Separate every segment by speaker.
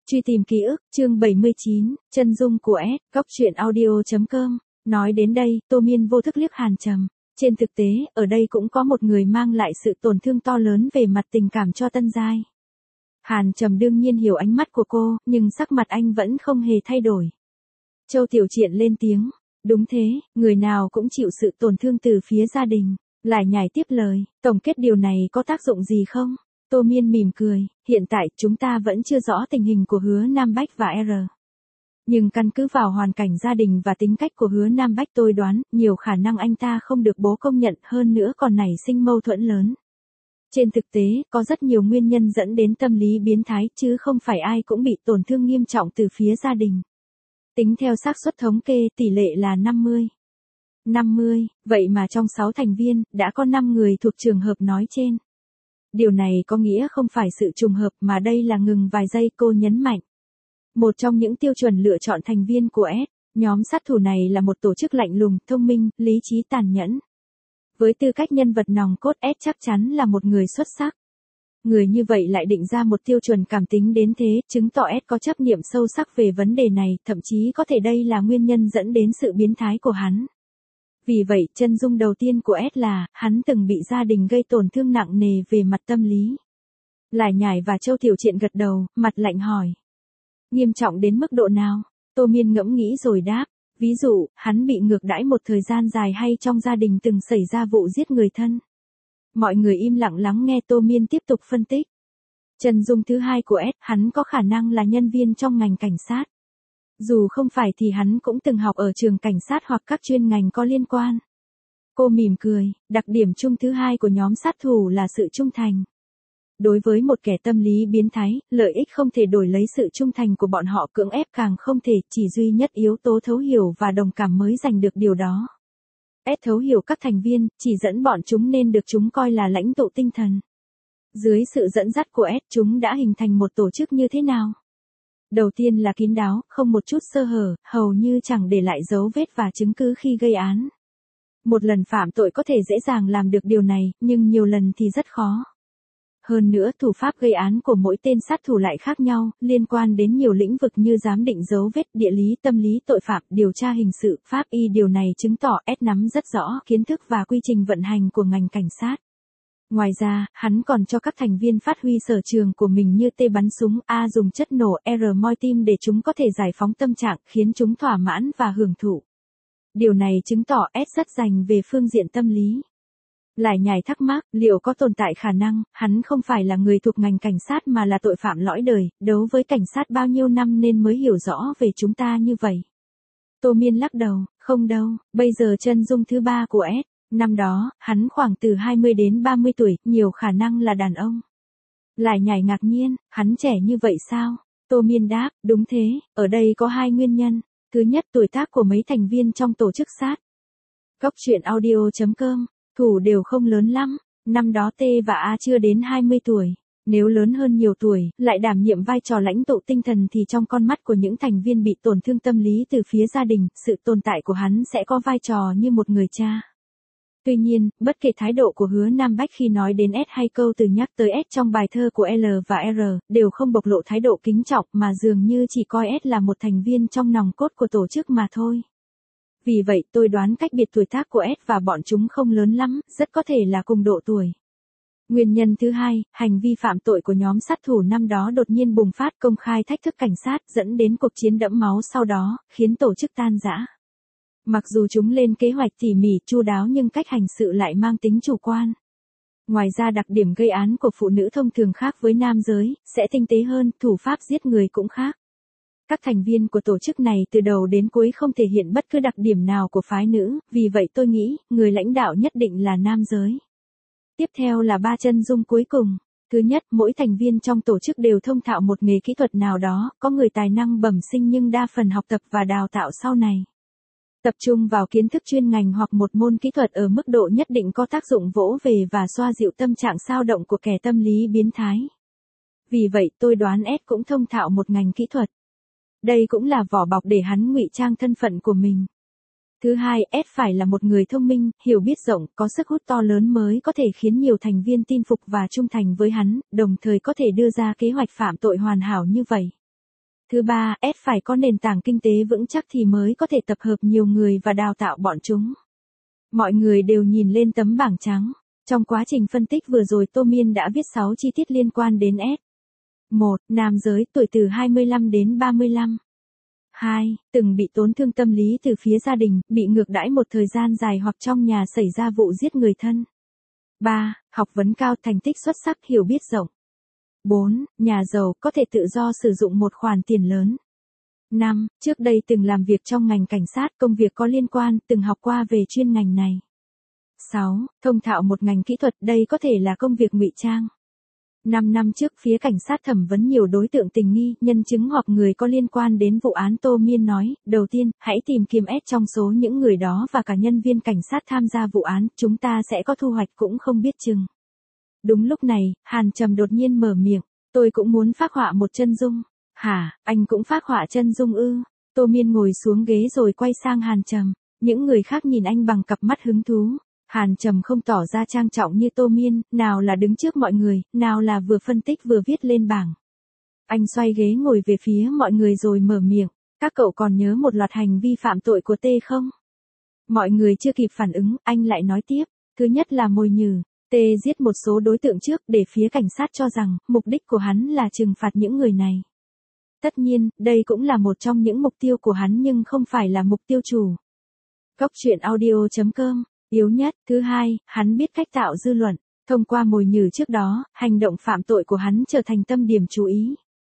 Speaker 1: Truy tìm ký ức, chương 79, chân dung của S, góc truyện audio.com. Nói đến đây, Tô Miên vô thức liếc Hàn Trầm. Trên thực tế, ở đây cũng có một người mang lại sự tổn thương to lớn về mặt tình cảm cho Tân Giai. Hàn Trầm đương nhiên hiểu ánh mắt của cô, nhưng sắc mặt anh vẫn không hề thay đổi. Châu Tiểu Triện lên tiếng. Đúng thế, người nào cũng chịu sự tổn thương từ phía gia đình. Lại nhảy tiếp lời, tổng kết điều này có tác dụng gì không? Tô Miên mỉm cười, hiện tại chúng ta vẫn chưa rõ tình hình của Hứa Nam Bách và R. Nhưng căn cứ vào hoàn cảnh gia đình và tính cách của Hứa Nam Bách tôi đoán, nhiều khả năng anh ta không được bố công nhận, hơn nữa còn nảy sinh mâu thuẫn lớn. Trên thực tế, có rất nhiều nguyên nhân dẫn đến tâm lý biến thái, chứ không phải ai cũng bị tổn thương nghiêm trọng từ phía gia đình. Tính theo xác suất thống kê, tỷ lệ là 50. Vậy mà trong 6 thành viên, đã có 5 người thuộc trường hợp nói trên. Điều này có nghĩa không phải sự trùng hợp mà đây là ngừng vài giây, cô nhấn mạnh. Một trong những tiêu chuẩn lựa chọn thành viên của S, nhóm sát thủ này là một tổ chức lạnh lùng, thông minh, lý trí, tàn nhẫn. Với tư cách nhân vật nòng cốt, S chắc chắn là một người xuất sắc. Người như vậy lại định ra một tiêu chuẩn cảm tính đến thế, chứng tỏ S có chấp niệm sâu sắc về vấn đề này, thậm chí có thể đây là nguyên nhân dẫn đến sự biến thái của hắn. Vì vậy, chân dung đầu tiên của S là, hắn từng bị gia đình gây tổn thương nặng nề về mặt tâm lý. Lại Nhải và Châu Tiểu Triện gật đầu, mặt lạnh hỏi. Nghiêm trọng đến mức độ nào? Tô Miên ngẫm nghĩ rồi đáp. Ví dụ, hắn bị ngược đãi một thời gian dài hay trong gia đình từng xảy ra vụ giết người thân. Mọi người im lặng lắng nghe Tô Miên tiếp tục phân tích. Chân dung thứ hai của S, hắn có khả năng là nhân viên trong ngành cảnh sát. Dù không phải thì hắn cũng từng học ở trường cảnh sát hoặc các chuyên ngành có liên quan. Cô mỉm cười, đặc điểm chung thứ hai của nhóm sát thủ là sự trung thành. Đối với một kẻ tâm lý biến thái, lợi ích không thể đổi lấy sự trung thành của bọn họ, cưỡng ép càng không thể, chỉ duy nhất yếu tố thấu hiểu và đồng cảm mới giành được điều đó. S thấu hiểu các thành viên, chỉ dẫn bọn chúng nên được chúng coi là lãnh tụ tinh thần. Dưới sự dẫn dắt của S, chúng đã hình thành một tổ chức như thế nào? Đầu tiên là kín đáo, không một chút sơ hở, hầu như chẳng để lại dấu vết và chứng cứ khi gây án. Một lần phạm tội có thể dễ dàng làm được điều này, nhưng nhiều lần thì rất khó. Hơn nữa, thủ pháp gây án của mỗi tên sát thủ lại khác nhau, liên quan đến nhiều lĩnh vực như giám định dấu vết, địa lý, tâm lý tội phạm, điều tra hình sự, pháp y. Điều này chứng tỏ S nắm rất rõ kiến thức và quy trình vận hành của ngành cảnh sát. Ngoài ra, hắn còn cho các thành viên phát huy sở trường của mình như T bắn súng, A dùng chất nổ, R moi tim để chúng có thể giải phóng tâm trạng, khiến chúng thỏa mãn và hưởng thụ. Điều này chứng tỏ S rất rành về phương diện tâm lý. Lại Nhải thắc mắc, liệu có tồn tại khả năng, hắn không phải là người thuộc ngành cảnh sát mà là tội phạm lõi đời, đấu với cảnh sát bao nhiêu năm nên mới hiểu rõ về chúng ta như vậy. Tô Miên lắc đầu, không đâu, bây giờ chân dung thứ ba của S. Năm đó, hắn khoảng từ 20 đến 30 tuổi, nhiều khả năng là đàn ông. Lại Nhải ngạc nhiên, hắn trẻ như vậy sao? Tô Miên đáp, đúng thế, ở đây có hai nguyên nhân. Thứ nhất, tuổi tác của mấy thành viên trong tổ chức sát. Góc truyện audio.com, thủ đều không lớn lắm, năm đó T và A chưa đến 20 tuổi. Nếu lớn hơn nhiều tuổi, lại đảm nhiệm vai trò lãnh tụ tinh thần thì trong con mắt của những thành viên bị tổn thương tâm lý từ phía gia đình, sự tồn tại của hắn sẽ có vai trò như một người cha. Tuy nhiên, bất kể thái độ của Hứa Nam Bách khi nói đến S hay câu từ nhắc tới S trong bài thơ của L và R, đều không bộc lộ thái độ kính trọng mà dường như chỉ coi S là một thành viên trong nòng cốt của tổ chức mà thôi. Vì vậy tôi đoán cách biệt tuổi tác của S và bọn chúng không lớn lắm, rất có thể là cùng độ tuổi. Nguyên nhân thứ hai, hành vi phạm tội của nhóm sát thủ năm đó đột nhiên bùng phát, công khai thách thức cảnh sát, dẫn đến cuộc chiến đẫm máu sau đó, khiến tổ chức tan rã. Mặc dù chúng lên kế hoạch tỉ mỉ, chu đáo nhưng cách hành sự lại mang tính chủ quan. Ngoài ra đặc điểm gây án của phụ nữ thông thường khác với nam giới, sẽ tinh tế hơn, thủ pháp giết người cũng khác. Các thành viên của tổ chức này từ đầu đến cuối không thể hiện bất cứ đặc điểm nào của phái nữ, vì vậy tôi nghĩ, người lãnh đạo nhất định là nam giới. Tiếp theo là ba chân dung cuối cùng. Thứ nhất, mỗi thành viên trong tổ chức đều thông thạo một nghề kỹ thuật nào đó, có người tài năng bẩm sinh nhưng đa phần học tập và đào tạo sau này. Tập trung vào kiến thức chuyên ngành hoặc một môn kỹ thuật ở mức độ nhất định có tác dụng vỗ về và xoa dịu tâm trạng xao động của kẻ tâm lý biến thái. Vì vậy tôi đoán S cũng thông thạo một ngành kỹ thuật. Đây cũng là vỏ bọc để hắn ngụy trang thân phận của mình. Thứ hai, S phải là một người thông minh, hiểu biết rộng, có sức hút to lớn mới có thể khiến nhiều thành viên tin phục và trung thành với hắn, đồng thời có thể đưa ra kế hoạch phạm tội hoàn hảo như vậy. Thứ ba, S phải có nền tảng kinh tế vững chắc thì mới có thể tập hợp nhiều người và đào tạo bọn chúng. Mọi người đều nhìn lên tấm bảng trắng. Trong quá trình phân tích vừa rồi Tô Miên đã viết 6 chi tiết liên quan đến S. 1. Nam giới, tuổi từ 25 đến 35. 2. Từng bị tổn thương tâm lý từ phía gia đình, bị ngược đãi một thời gian dài hoặc trong nhà xảy ra vụ giết người thân. 3. Học vấn cao, thành tích xuất sắc, hiểu biết rộng. 4. Nhà giàu, có thể tự do sử dụng một khoản tiền lớn. 5. Trước đây từng làm việc trong ngành cảnh sát, công việc có liên quan, từng học qua về chuyên ngành này. 6. Thông thạo một ngành kỹ thuật, đây có thể là công việc ngụy trang. 5 năm trước phía cảnh sát thẩm vấn nhiều đối tượng tình nghi, nhân chứng hoặc người có liên quan đến vụ án. Tô Miên nói, đầu tiên, hãy tìm kiếm S trong số những người đó và cả nhân viên cảnh sát tham gia vụ án, chúng ta sẽ có thu hoạch cũng không biết chừng. Đúng lúc này, Hàn Trầm đột nhiên mở miệng, tôi cũng muốn phác họa một chân dung. Hả, anh cũng phác họa chân dung ư? Tô Miên ngồi xuống ghế rồi quay sang Hàn Trầm, những người khác nhìn anh bằng cặp mắt hứng thú. Hàn Trầm không tỏ ra trang trọng như Tô Miên, nào là đứng trước mọi người, nào là vừa phân tích vừa viết lên bảng. Anh xoay ghế ngồi về phía mọi người rồi mở miệng, các cậu còn nhớ một loạt hành vi phạm tội của T không? Mọi người chưa kịp phản ứng, anh lại nói tiếp, thứ nhất là mồi nhử. T giết một số đối tượng trước để phía cảnh sát cho rằng, mục đích của hắn là trừng phạt những người này. Tất nhiên, đây cũng là một trong những mục tiêu của hắn nhưng không phải là mục tiêu chủ. Góc truyện audio.com. Yếu nhất, thứ hai, hắn biết cách tạo dư luận. Thông qua mồi nhử trước đó, hành động phạm tội của hắn trở thành tâm điểm chú ý.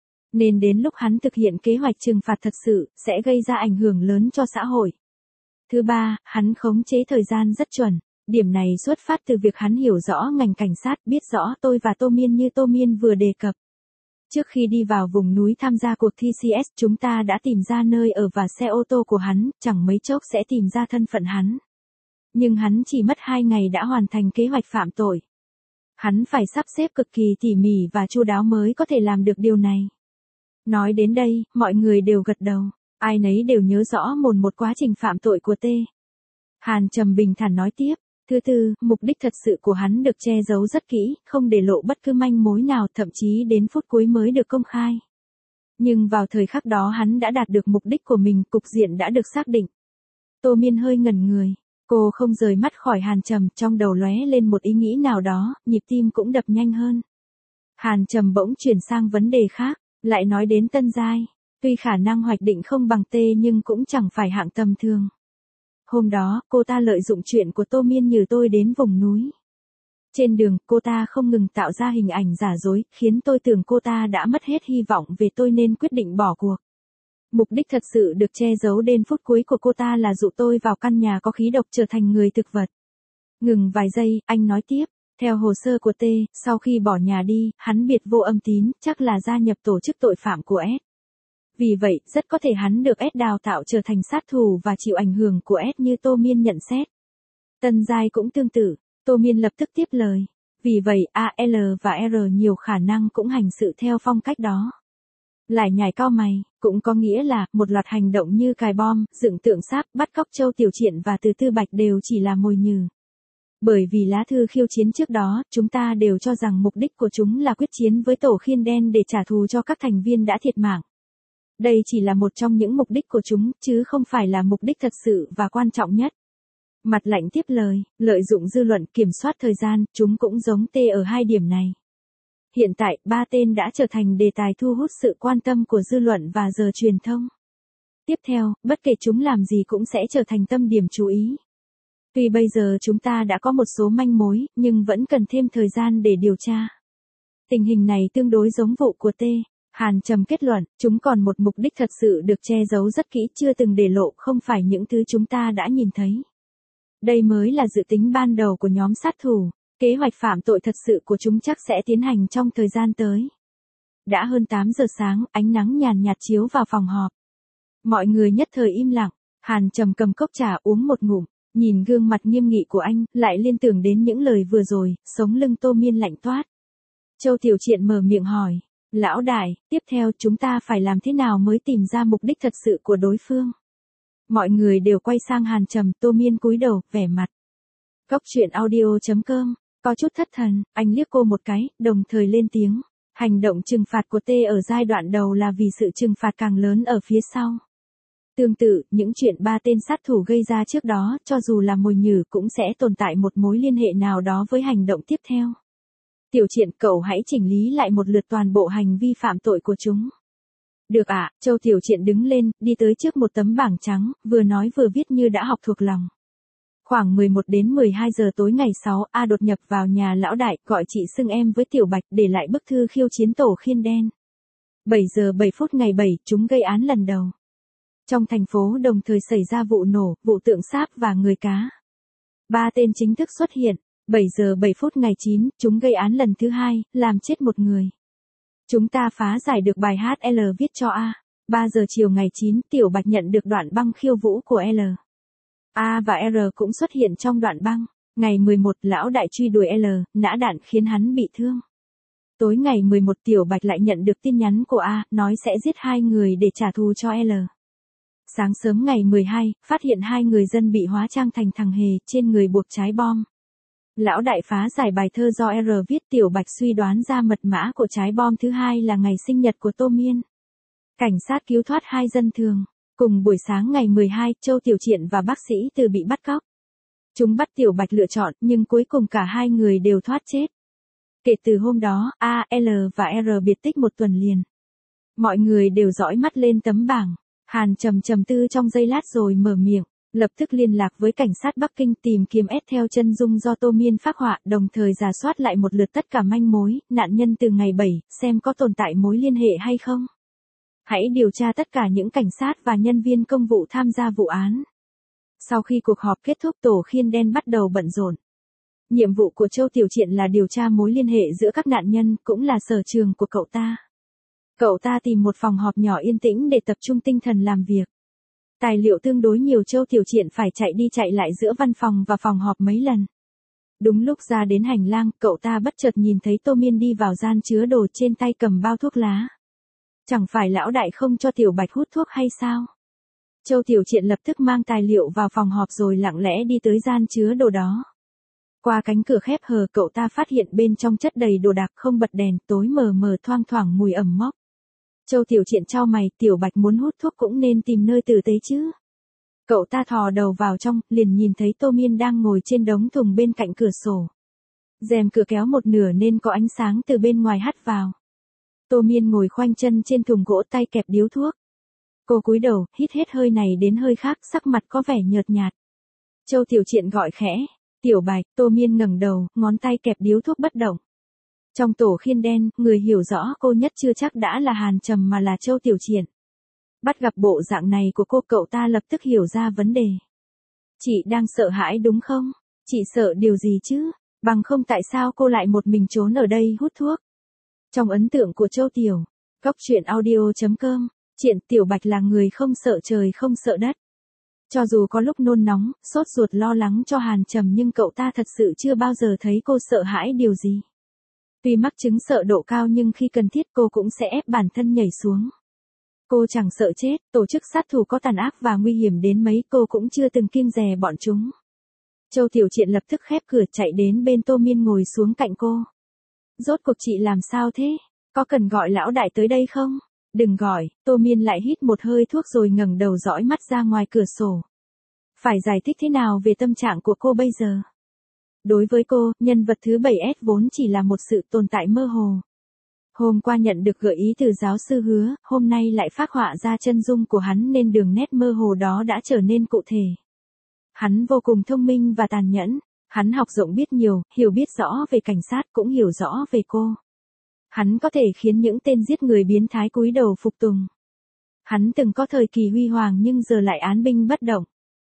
Speaker 1: Nên đến lúc hắn thực hiện kế hoạch trừng phạt thật sự, sẽ gây ra ảnh hưởng lớn cho xã hội. Thứ ba, hắn khống chế thời gian rất chuẩn. Điểm này xuất phát từ việc hắn hiểu rõ ngành cảnh sát, biết rõ tôi và Tô Miên như Tô Miên vừa đề cập. Trước khi đi vào vùng núi tham gia cuộc thi CS, chúng ta đã tìm ra nơi ở và xe ô tô của hắn, chẳng mấy chốc sẽ tìm ra thân phận hắn. Nhưng hắn chỉ mất 2 ngày đã hoàn thành kế hoạch phạm tội. Hắn phải sắp xếp cực kỳ tỉ mỉ và chu đáo mới có thể làm được điều này. Nói đến đây, mọi người đều gật đầu. Ai nấy đều nhớ rõ một quá trình phạm tội của T. Hàn Trầm bình thản nói tiếp. Thứ tư, mục đích thật sự của hắn được che giấu rất kỹ, không để lộ bất cứ manh mối nào, thậm chí đến phút cuối mới được công khai. Nhưng vào thời khắc đó hắn đã đạt được mục đích của mình, cục diện đã được xác định. Tô Miên hơi ngẩn người. Cô không rời mắt khỏi Hàn Trầm, trong đầu lóe lên một ý nghĩ nào đó, nhịp tim cũng đập nhanh hơn. Hàn Trầm bỗng chuyển sang vấn đề khác, lại nói đến Tân Giai. Tuy khả năng hoạch định không bằng T nhưng cũng chẳng phải hạng tầm thường. Hôm đó, cô ta lợi dụng chuyện của Tô Miên nhờ tôi đến vùng núi. Trên đường, cô ta không ngừng tạo ra hình ảnh giả dối, khiến tôi tưởng cô ta đã mất hết hy vọng về tôi nên quyết định bỏ cuộc. Mục đích thật sự được che giấu đến phút cuối của cô ta là dụ tôi vào căn nhà có khí độc trở thành người thực vật. Ngừng vài giây, anh nói tiếp. Theo hồ sơ của T, sau khi bỏ nhà đi, hắn biệt vô âm tín, chắc là gia nhập tổ chức tội phạm của S. Vì vậy, rất có thể hắn được S đào tạo trở thành sát thủ và chịu ảnh hưởng của S như Tô Miên nhận xét. Tân Giai cũng tương tự, Tô Miên lập tức tiếp lời. Vì vậy, A, L và R nhiều khả năng cũng hành sự theo phong cách đó. Lại nhảy cao mày, cũng có nghĩa là, một loạt hành động như cài bom, dựng tượng sáp, bắt cóc Châu Tiểu Triện và Từ Tư Bạch đều chỉ là mồi nhử. Bởi vì lá thư khiêu chiến trước đó, chúng ta đều cho rằng mục đích của chúng là quyết chiến với tổ khiên đen để trả thù cho các thành viên đã thiệt mạng. Đây chỉ là một trong những mục đích của chúng, chứ không phải là mục đích thật sự và quan trọng nhất. Mặt lạnh tiếp lời, lợi dụng dư luận, kiểm soát thời gian, chúng cũng giống T ở hai điểm này. Hiện tại, 3 tên đã trở thành đề tài thu hút sự quan tâm của dư luận và giờ truyền thông. Tiếp theo, bất kể chúng làm gì cũng sẽ trở thành tâm điểm chú ý. Tuy bây giờ chúng ta đã có một số manh mối, nhưng vẫn cần thêm thời gian để điều tra. Tình hình này tương đối giống vụ của T. Hàn Trầm kết luận, chúng còn một mục đích thật sự được che giấu rất kỹ, chưa từng để lộ, không phải những thứ chúng ta đã nhìn thấy. Đây mới là dự tính ban đầu của nhóm sát thủ. Kế hoạch phạm tội thật sự của chúng chắc sẽ tiến hành trong thời gian tới. Đã hơn 8 giờ sáng, ánh nắng nhàn nhạt chiếu vào phòng họp. Mọi người nhất thời im lặng. Hàn Trầm cầm cốc trà uống một ngụm, nhìn gương mặt nghiêm nghị của anh, lại liên tưởng đến những lời vừa rồi, sống lưng Tô Miên lạnh toát. Châu Tiểu Triện mở miệng hỏi, lão đại, tiếp theo chúng ta phải làm thế nào mới tìm ra mục đích thật sự của đối phương? Mọi người đều quay sang Hàn Trầm, Tô Miên cúi đầu, vẻ mặt. Góc truyện audio.com, có chút thất thần, anh liếc cô một cái, đồng thời lên tiếng. Hành động trừng phạt của T ở giai đoạn đầu là vì sự trừng phạt càng lớn ở phía sau. Tương tự, những chuyện ba tên sát thủ gây ra trước đó, cho dù là mồi nhử cũng sẽ tồn tại một mối liên hệ nào đó với hành động tiếp theo. Tiểu Triện, cậu hãy chỉnh lý lại một lượt toàn bộ hành vi phạm tội của chúng. Được ạ, Châu Tiểu Triện đứng lên, đi tới trước một tấm bảng trắng, vừa nói vừa viết như đã học thuộc lòng. Khoảng 11 đến 12 giờ tối ngày 6, A đột nhập vào nhà lão đại, gọi chị xưng em với Tiểu Bạch, để lại bức thư khiêu chiến tổ khiên đen. 7 giờ 7 phút ngày 7, chúng gây án lần đầu. Trong thành phố đồng thời xảy ra vụ nổ, vụ tượng sáp và người cá. 3 tên chính thức xuất hiện. 7 giờ 7 phút ngày 9, chúng gây án lần thứ hai, làm chết một người. Chúng ta phá giải được bài hát L viết cho A. 3 giờ chiều ngày 9, Tiểu Bạch nhận được đoạn băng khiêu vũ của L. A và R cũng xuất hiện trong đoạn băng. Ngày 11, lão đại truy đuổi L, nã đạn khiến hắn bị thương. Tối ngày 11, Tiểu Bạch lại nhận được tin nhắn của A, nói sẽ giết 2 người để trả thù cho L. Sáng sớm ngày 12, phát hiện 2 người dân bị hóa trang thành thằng hề, trên người buộc trái bom. Lão đại phá giải bài thơ do R viết, Tiểu Bạch suy đoán ra mật mã của trái bom thứ hai là ngày sinh nhật của Tô Miên. Cảnh sát cứu thoát 2 dân thường. Cùng buổi sáng ngày 12, Châu Tiểu Triện và bác sĩ Từ bị bắt cóc. Chúng bắt Tiểu Bạch lựa chọn, nhưng cuối cùng cả 2 người đều thoát chết. Kể từ hôm đó, A, L và R biệt tích một tuần liền. Mọi người đều dõi mắt lên tấm bảng. Hàn Trầm trầm tư trong giây lát rồi mở miệng, lập tức liên lạc với cảnh sát Bắc Kinh tìm kiếm theo chân dung do Tô Miên phác họa, đồng thời rà soát lại một lượt tất cả manh mối, nạn nhân từ ngày 7, xem có tồn tại mối liên hệ hay không. Hãy điều tra tất cả những cảnh sát và nhân viên công vụ tham gia vụ án. Sau khi cuộc họp kết thúc, tổ khiên đen bắt đầu bận rộn. Nhiệm vụ của Châu Tiểu Triện là điều tra mối liên hệ giữa các nạn nhân, cũng là sở trường của cậu ta. Cậu ta tìm một phòng họp nhỏ yên tĩnh để tập trung tinh thần làm việc. Tài liệu tương đối nhiều, Châu Tiểu Triện phải chạy đi chạy lại giữa văn phòng và phòng họp mấy lần. Đúng lúc ra đến hành lang, cậu ta bất chợt nhìn thấy Tô Miên đi vào gian chứa đồ, trên tay cầm bao thuốc lá. Chẳng phải lão đại không cho Tiểu Bạch hút thuốc hay sao? Châu Tiểu Triện lập tức mang tài liệu vào phòng họp rồi lặng lẽ đi tới gian chứa đồ đó. Qua cánh cửa khép hờ, cậu ta phát hiện bên trong chất đầy đồ đạc, không bật đèn, tối mờ mờ thoang thoảng mùi ẩm mốc. Châu Tiểu Triện chau mày, Tiểu Bạch muốn hút thuốc cũng nên tìm nơi tử tế chứ. Cậu ta thò đầu vào trong, liền nhìn thấy Tô Miên đang ngồi trên đống thùng bên cạnh cửa sổ. Rèm cửa kéo một nửa nên có ánh sáng từ bên ngoài hắt vào. Tô Miên ngồi khoanh chân trên thùng gỗ, tay kẹp điếu thuốc. Cô cúi đầu, hít hết hơi này đến hơi khác, sắc mặt có vẻ nhợt nhạt. Châu Tiểu Triện gọi khẽ, Tiểu Bạch. Tô Miên ngẩng đầu, ngón tay kẹp điếu thuốc bất động. Trong tổ khiên đen, người hiểu rõ cô nhất chưa chắc đã là Hàn Trầm mà là Châu Tiểu Triện. Bắt gặp bộ dạng này của cô, cậu ta lập tức hiểu ra vấn đề. Chị đang sợ hãi đúng không? Chị sợ điều gì chứ? Bằng không tại sao cô lại một mình trốn ở đây hút thuốc? Trong ấn tượng của Châu Tiểu, Cóc Truyện Audio.com, Triện Tiểu Bạch là người không sợ trời không sợ đất. Cho dù có lúc nôn nóng, sốt ruột lo lắng cho Hàn Trầm nhưng cậu ta thật sự chưa bao giờ thấy cô sợ hãi điều gì. Tuy mắc chứng sợ độ cao nhưng khi cần thiết cô cũng sẽ ép bản thân nhảy xuống. Cô chẳng sợ chết, tổ chức sát thủ có tàn ác và nguy hiểm đến mấy cô cũng chưa từng kiêng dè bọn chúng. Châu Tiểu Triện lập tức khép cửa, chạy đến bên Tô Miên ngồi xuống cạnh cô. Rốt cuộc chị làm sao thế? Có cần gọi lão đại tới đây không? Đừng gọi. Tô Miên lại hít một hơi thuốc rồi ngẩng đầu dõi mắt ra ngoài cửa sổ. Phải giải thích thế nào về tâm trạng của cô bây giờ? Đối với cô, nhân vật thứ 7S vốn chỉ là một sự tồn tại mơ hồ. Hôm qua nhận được gợi ý từ giáo sư Hứa, hôm nay lại phác họa ra chân dung của hắn nên đường nét mơ hồ đó đã trở nên cụ thể. Hắn vô cùng thông minh và tàn nhẫn. Hắn học rộng biết nhiều, hiểu biết rõ về cảnh sát cũng hiểu rõ về cô. Hắn có thể khiến những tên giết người biến thái cúi đầu phục tùng. Hắn từng có thời kỳ huy hoàng nhưng giờ lại án binh bất động.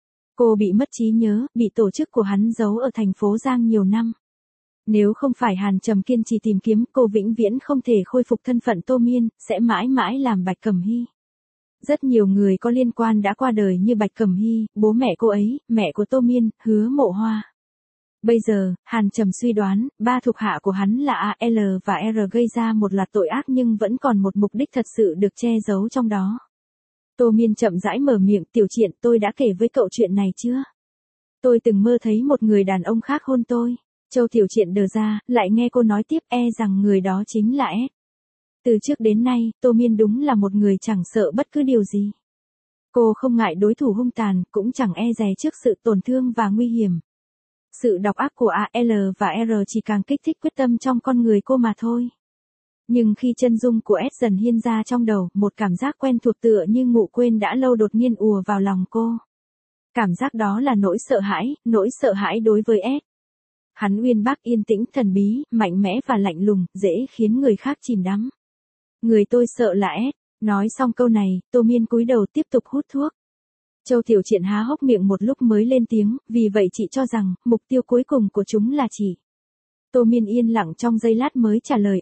Speaker 1: Cô bị mất trí nhớ, bị tổ chức của hắn giấu ở thành phố Giang nhiều năm. Nếu không phải Hàn Trầm kiên trì tìm kiếm, cô vĩnh viễn không thể khôi phục thân phận Tô Miên, sẽ mãi mãi làm Bạch Cẩm Hy. Rất nhiều người có liên quan đã qua đời như Bạch Cẩm Hy, bố mẹ cô ấy, mẹ của Tô Miên, Hứa Mộ Hoa. Bây giờ, Hàn Trầm suy đoán, 3 thuộc hạ của hắn là A, L và R gây ra một loạt tội ác nhưng vẫn còn một mục đích thật sự được che giấu trong đó. Tô Miên chậm rãi mở miệng, Tiểu Triện, tôi đã kể với cậu chuyện này chưa? Tôi từng mơ thấy một người đàn ông khác hôn tôi. Châu Tiểu Triện đờ ra, lại nghe cô nói tiếp, rằng người đó chính là S. Từ trước đến nay, Tô Miên đúng là một người chẳng sợ bất cứ điều gì. Cô không ngại đối thủ hung tàn, cũng chẳng e dè trước sự tổn thương và nguy hiểm. Sự độc ác của AL và R chỉ càng kích thích quyết tâm trong con người cô mà thôi. Nhưng khi chân dung của S dần hiên ra trong đầu, một cảm giác quen thuộc tựa như ngủ quên đã lâu đột nhiên ùa vào lòng cô. Cảm giác đó là nỗi sợ hãi đối với S. Hắn uyên bác yên tĩnh thần bí, mạnh mẽ và lạnh lùng, dễ khiến người khác chìm đắm. Người tôi sợ là S. Nói xong câu này, Tô Miên cúi đầu tiếp tục hút thuốc. Châu Tiểu Triện há hốc miệng một lúc mới lên tiếng, vì vậy chị cho rằng, mục tiêu cuối cùng của chúng là chị. Tô Miên yên lặng trong giây lát mới trả lời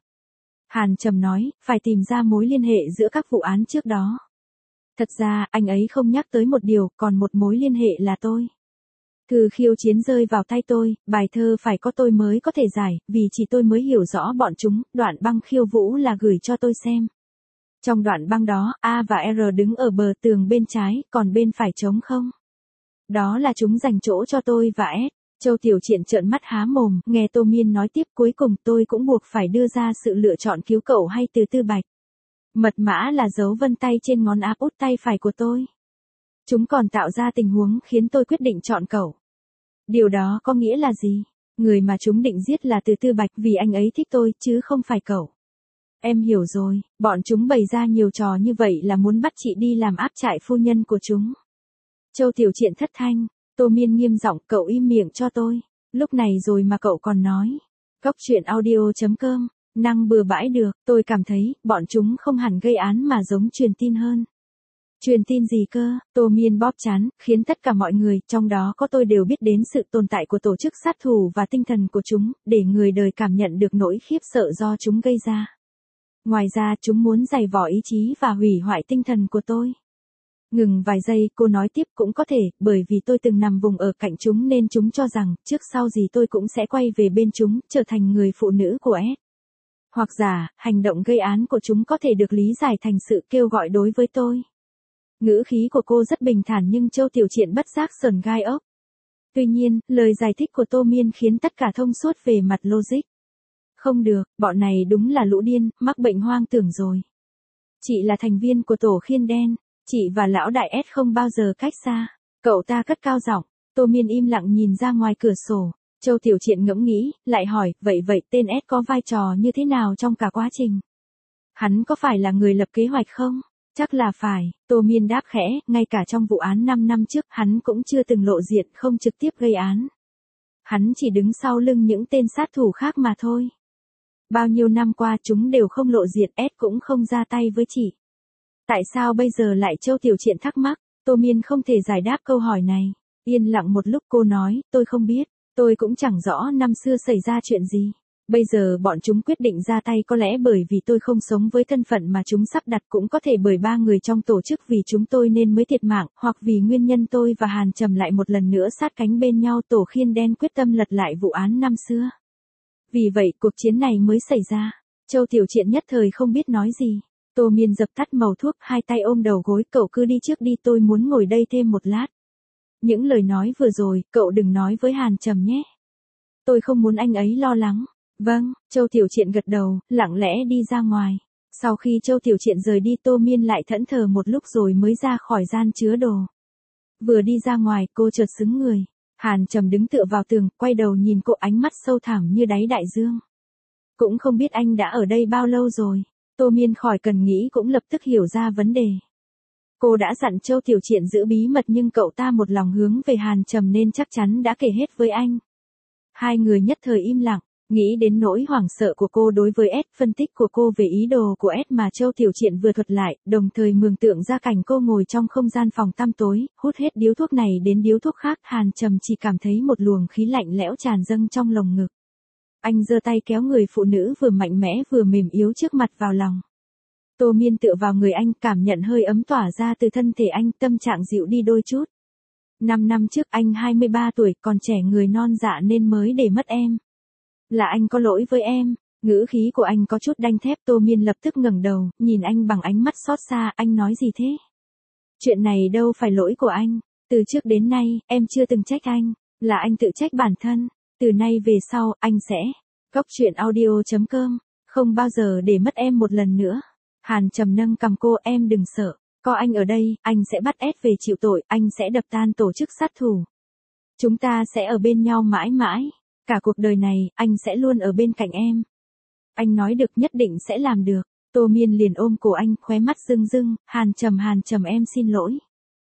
Speaker 1: Hàn Trầm nói, phải tìm ra mối liên hệ giữa các vụ án trước đó. Thật ra, anh ấy không nhắc tới một điều, còn một mối liên hệ là tôi. Thư khiêu chiến rơi vào tay tôi, bài thơ phải có tôi mới có thể giải, vì chỉ tôi mới hiểu rõ bọn chúng, đoạn băng khiêu vũ là gửi cho tôi xem. Trong đoạn băng đó, A và R đứng ở bờ tường bên trái, còn bên phải trống không. Đó là chúng dành chỗ cho tôi và S. Châu Tiểu Triện trợn mắt há mồm, nghe Tô Miên nói tiếp cuối cùng tôi cũng buộc phải đưa ra sự lựa chọn cứu cậu hay từ tư bạch. Mật mã là dấu vân tay trên ngón áp út tay phải của tôi. Chúng còn tạo ra tình huống khiến tôi quyết định chọn cậu. Điều đó có nghĩa là gì? Người mà chúng định giết là từ tư bạch vì anh ấy thích tôi chứ không phải cậu. Em hiểu rồi, bọn chúng bày ra nhiều trò như vậy là muốn bắt chị đi làm áp trại phu nhân của chúng. Châu Tiểu Triện thất thanh, Tô Miên nghiêm giọng cậu im miệng cho tôi. Lúc này rồi mà cậu còn nói. Cóc truyện audio.com, năng bừa bãi được, tôi cảm thấy, bọn chúng không hẳn gây án mà giống truyền tin hơn. Truyền tin gì cơ? Tô Miên bóp trán, khiến tất cả mọi người, trong đó có tôi đều biết đến sự tồn tại của tổ chức sát thủ và tinh thần của chúng, để người đời cảm nhận được nỗi khiếp sợ do chúng gây ra. Ngoài ra, chúng muốn giày vò ý chí và hủy hoại tinh thần của tôi. Ngừng vài giây, cô nói tiếp cũng có thể, bởi vì tôi từng nằm vùng ở cạnh chúng nên chúng cho rằng, trước sau gì tôi cũng sẽ quay về bên chúng, trở thành người phụ nữ của S. Hoặc giả, hành động gây án của chúng có thể được lý giải thành sự kêu gọi đối với tôi. Ngữ khí của cô rất bình thản nhưng Châu Tiểu Triện bất giác sờn gai ốc. Tuy nhiên, lời giải thích của Tô Miên khiến tất cả thông suốt về mặt logic. Không được, bọn này đúng là lũ điên, mắc bệnh hoang tưởng rồi. Chị là thành viên của tổ khiên đen, chị và lão đại S không bao giờ cách xa. Cậu ta cất cao giọng, Tô Miên im lặng nhìn ra ngoài cửa sổ. Châu Tiểu Triện ngẫm nghĩ, lại hỏi, vậy tên S có vai trò như thế nào trong cả quá trình? Hắn có phải là người lập kế hoạch không? Chắc là phải, Tô Miên đáp khẽ, ngay cả trong vụ án 5 năm trước, hắn cũng chưa từng lộ diện, không trực tiếp gây án. Hắn chỉ đứng sau lưng những tên sát thủ khác mà thôi. Bao nhiêu năm qua chúng đều không lộ diện, S cũng không ra tay với chị. Tại sao bây giờ lại? Châu Tiểu Triện thắc mắc, Tô Miên không thể giải đáp câu hỏi này. Yên lặng một lúc cô nói, tôi không biết, tôi cũng chẳng rõ năm xưa xảy ra chuyện gì. Bây giờ bọn chúng quyết định ra tay có lẽ bởi vì tôi không sống với thân phận mà chúng sắp đặt, cũng có thể bởi 3 người trong tổ chức vì chúng tôi nên mới thiệt mạng, hoặc vì nguyên nhân tôi và Hàn Trầm lại một lần nữa sát cánh bên nhau, tổ khiên đen quyết tâm lật lại vụ án năm xưa. Vì vậy cuộc chiến này mới xảy ra. Châu Tiểu Triện nhất thời không biết nói gì. Tô Miên dập tắt màu thuốc, hai tay ôm đầu gối, cậu cứ đi trước đi, tôi muốn ngồi đây thêm một lát. Những lời nói vừa rồi, cậu đừng nói với Hàn Trầm nhé. Tôi không muốn anh ấy lo lắng. Vâng, Châu Tiểu Triện gật đầu, lặng lẽ đi ra ngoài. Sau khi Châu Tiểu Triện rời đi, Tô Miên lại thẫn thờ một lúc rồi mới ra khỏi gian chứa đồ. Vừa đi ra ngoài, cô chợt sững người. Hàn Trầm đứng tựa vào tường, quay đầu nhìn cô, ánh mắt sâu thẳm như đáy đại dương. Cũng không biết anh đã ở đây bao lâu rồi. Tô Miên khỏi cần nghĩ cũng lập tức hiểu ra vấn đề. Cô đã dặn Châu Tiểu Triện giữ bí mật nhưng cậu ta một lòng hướng về Hàn Trầm nên chắc chắn đã kể hết với anh. Hai người nhất thời im lặng. Nghĩ đến nỗi hoảng sợ của cô đối với S, phân tích của cô về ý đồ của S mà Châu Tiểu Triện vừa thuật lại, đồng thời mường tượng ra cảnh cô ngồi trong không gian phòng tăm tối, hút hết điếu thuốc này đến điếu thuốc khác, Hàn Trầm chỉ cảm thấy một luồng khí lạnh lẽo tràn dâng trong lồng ngực. Anh giơ tay kéo người phụ nữ vừa mạnh mẽ vừa mềm yếu trước mặt vào lòng. Tô Miên tựa vào người anh, cảm nhận hơi ấm tỏa ra từ thân thể anh, tâm trạng dịu đi đôi chút. 5 năm trước anh 23 tuổi, còn trẻ người non dạ nên mới để mất em. Là anh có lỗi với em. Ngữ khí của anh có chút đanh thép. Tô Miên lập tức ngẩng đầu, nhìn anh bằng ánh mắt xót xa. Anh nói gì thế? Chuyện này đâu phải lỗi của anh. Từ trước đến nay, em chưa từng trách anh. Là anh tự trách bản thân. Từ nay về sau, anh sẽ. Cóc truyện audio.com Không bao giờ để mất em một lần nữa. Hàn Trầm nâng cằm cô, em đừng sợ. Có anh ở đây, anh sẽ bắt Ed về chịu tội, anh sẽ đập tan tổ chức sát thủ. Chúng ta sẽ ở bên nhau mãi mãi. Cả cuộc đời này, anh sẽ luôn ở bên cạnh em. Anh nói được, nhất định sẽ làm được. Tô Miên liền ôm cổ anh, khóe mắt rưng rưng, Hàn Trầm em xin lỗi.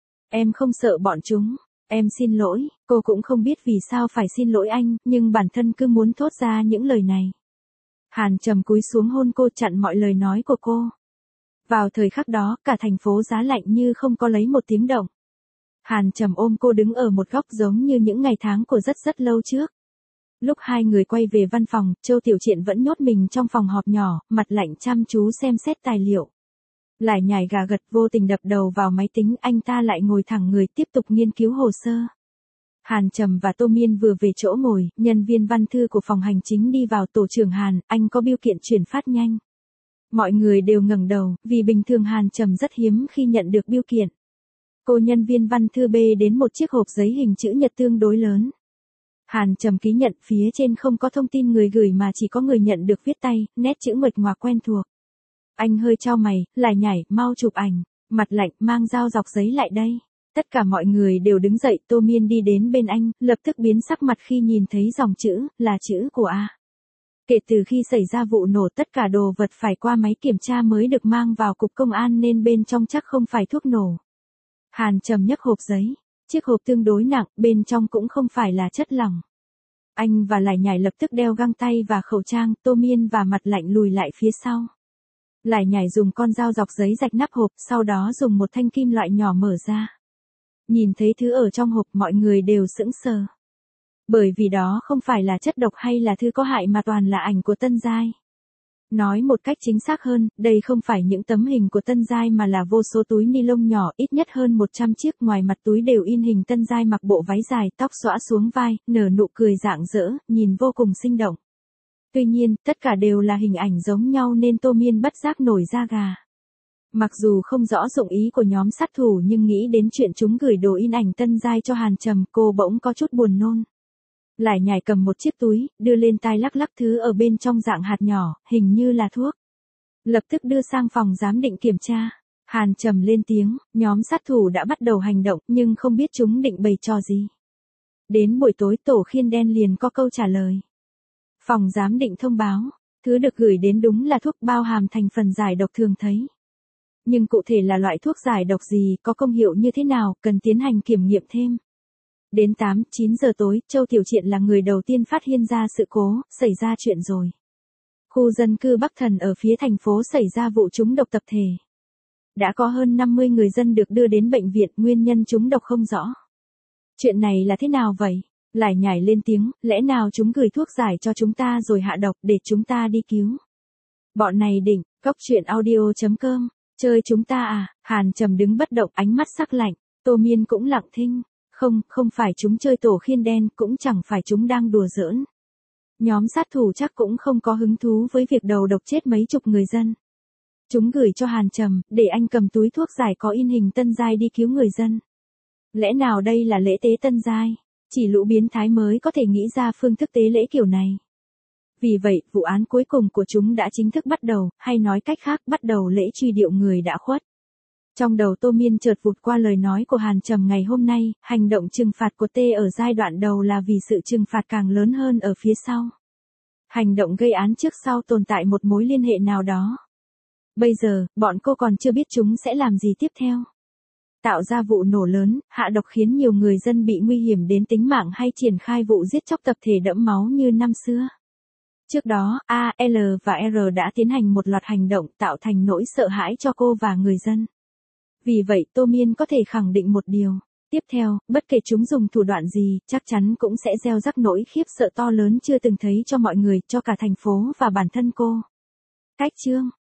Speaker 1: Em không sợ bọn chúng. Em xin lỗi, cô cũng không biết vì sao phải xin lỗi anh, nhưng bản thân cứ muốn thốt ra những lời này. Hàn Trầm cúi xuống hôn cô, chặn mọi lời nói của cô. Vào thời khắc đó, cả thành phố giá lạnh như không có lấy một tiếng động. Hàn Trầm ôm cô đứng ở một góc giống như những ngày tháng của rất lâu trước. Lúc hai người quay về văn phòng, Châu Tiểu Triện vẫn nhốt mình trong phòng họp nhỏ, mặt lạnh chăm chú xem xét tài liệu. Lải nhải gà gật, vô tình đập đầu vào máy tính, anh ta lại ngồi thẳng người tiếp tục nghiên cứu hồ sơ. Hàn Trầm và Tô Miên vừa về chỗ ngồi, nhân viên văn thư của phòng hành chính đi vào. Tổ trưởng Hàn, anh có bưu kiện chuyển phát nhanh. Mọi người đều ngẩng đầu, vì bình thường Hàn Trầm rất hiếm khi nhận được bưu kiện. Cô nhân viên văn thư bê đến một chiếc hộp giấy hình chữ nhật tương đối lớn. Hàn Trầm ký nhận, phía trên không có thông tin người gửi mà chỉ có người nhận được viết tay, nét chữ nguệch ngoạc quen thuộc. Anh hơi chau mày, lải nhải, mau chụp ảnh. Mặt lạnh, mang dao dọc giấy lại đây. Tất cả mọi người đều đứng dậy. Tô Miên đi đến bên anh, lập tức biến sắc mặt khi nhìn thấy dòng chữ, là chữ của A. Kể từ khi xảy ra vụ nổ, tất cả đồ vật phải qua máy kiểm tra mới được mang vào cục công an, nên bên trong chắc không phải thuốc nổ. Hàn Trầm nhấc hộp giấy. Chiếc hộp tương đối nặng, bên trong cũng không phải là chất lỏng. Anh và lải nhải lập tức đeo găng tay và khẩu trang. Tô Miên và mặt lạnh lùi lại phía sau. Lải nhải dùng con dao dọc giấy rạch nắp hộp, sau đó dùng một thanh kim loại nhỏ mở ra. Nhìn thấy thứ ở trong hộp, mọi người đều sững sờ. Bởi vì đó không phải là chất độc hay là thứ có hại mà toàn là ảnh của Tân Giai. Nói một cách chính xác hơn, đây không phải những tấm hình của Tân Giai mà là vô số túi ni lông nhỏ, ít nhất hơn 100 chiếc, ngoài mặt túi đều in hình Tân Giai mặc bộ váy dài, tóc xõa xuống vai, nở nụ cười rạng rỡ, nhìn vô cùng sinh động. Tuy nhiên, tất cả đều là hình ảnh giống nhau nên Tô Miên bất giác nổi da gà. Mặc dù không rõ dụng ý của nhóm sát thủ nhưng nghĩ đến chuyện chúng gửi đồ in ảnh Tân Giai cho Hàn Trầm, cô bỗng có chút buồn nôn. Lải nhải cầm một chiếc túi, đưa lên tai lắc lắc thứ ở bên trong dạng hạt nhỏ, hình như là thuốc. Lập tức đưa sang phòng giám định kiểm tra. Hàn Trầm lên tiếng, nhóm sát thủ đã bắt đầu hành động nhưng không biết chúng định bày trò gì. Đến buổi tối tổ khiên đen liền có câu trả lời. Phòng giám định thông báo, thứ được gửi đến đúng là thuốc, bao hàm thành phần giải độc thường thấy. Nhưng cụ thể là loại thuốc giải độc gì, có công hiệu như thế nào, cần tiến hành kiểm nghiệm thêm. Đến 8-9 giờ tối, Châu Tiểu Triện là người đầu tiên phát hiện ra sự cố, xảy ra chuyện rồi. Khu dân cư Bắc Thần ở phía thành phố xảy ra vụ trúng độc tập thể. Đã có hơn 50 người dân được đưa đến bệnh viện, nguyên nhân trúng độc không rõ. Chuyện này là thế nào vậy? Lải nhải lên tiếng, lẽ nào chúng gửi thuốc giải cho chúng ta rồi hạ độc để chúng ta đi cứu? Bọn này định, coctruyện.audio.com, chơi chúng ta à? Hàn Trầm đứng bất động, ánh mắt sắc lạnh. Tô Miên cũng lặng thinh. Không phải chúng chơi tổ khiên đen, cũng chẳng phải chúng đang đùa giỡn. Nhóm sát thủ chắc cũng không có hứng thú với việc đầu độc chết mấy chục người dân. Chúng gửi cho Hàn Trầm, để anh cầm túi thuốc giải có in hình Tân Giai đi cứu người dân. Lẽ nào đây là lễ tế Tân Giai? Chỉ lũ biến thái mới có thể nghĩ ra phương thức tế lễ kiểu này. Vì vậy, vụ án cuối cùng của chúng đã chính thức bắt đầu, hay nói cách khác, bắt đầu lễ truy điệu người đã khuất. Trong đầu Tô Miên chợt vụt qua lời nói của Hàn Trầm ngày hôm nay, hành động trừng phạt của T ở giai đoạn đầu là vì sự trừng phạt càng lớn hơn ở phía sau. Hành động gây án trước sau tồn tại một mối liên hệ nào đó. Bây giờ, bọn cô còn chưa biết chúng sẽ làm gì tiếp theo. Tạo ra vụ nổ lớn, hạ độc khiến nhiều người dân bị nguy hiểm đến tính mạng, hay triển khai vụ giết chóc tập thể đẫm máu như năm xưa. Trước đó, A, L và R đã tiến hành một loạt hành động tạo thành nỗi sợ hãi cho cô và người dân. Vì vậy Tô Miên có thể khẳng định một điều. Tiếp theo, bất kể chúng dùng thủ đoạn gì, chắc chắn cũng sẽ gieo rắc nỗi khiếp sợ to lớn chưa từng thấy cho mọi người, cho cả thành phố và bản thân cô. Cách chương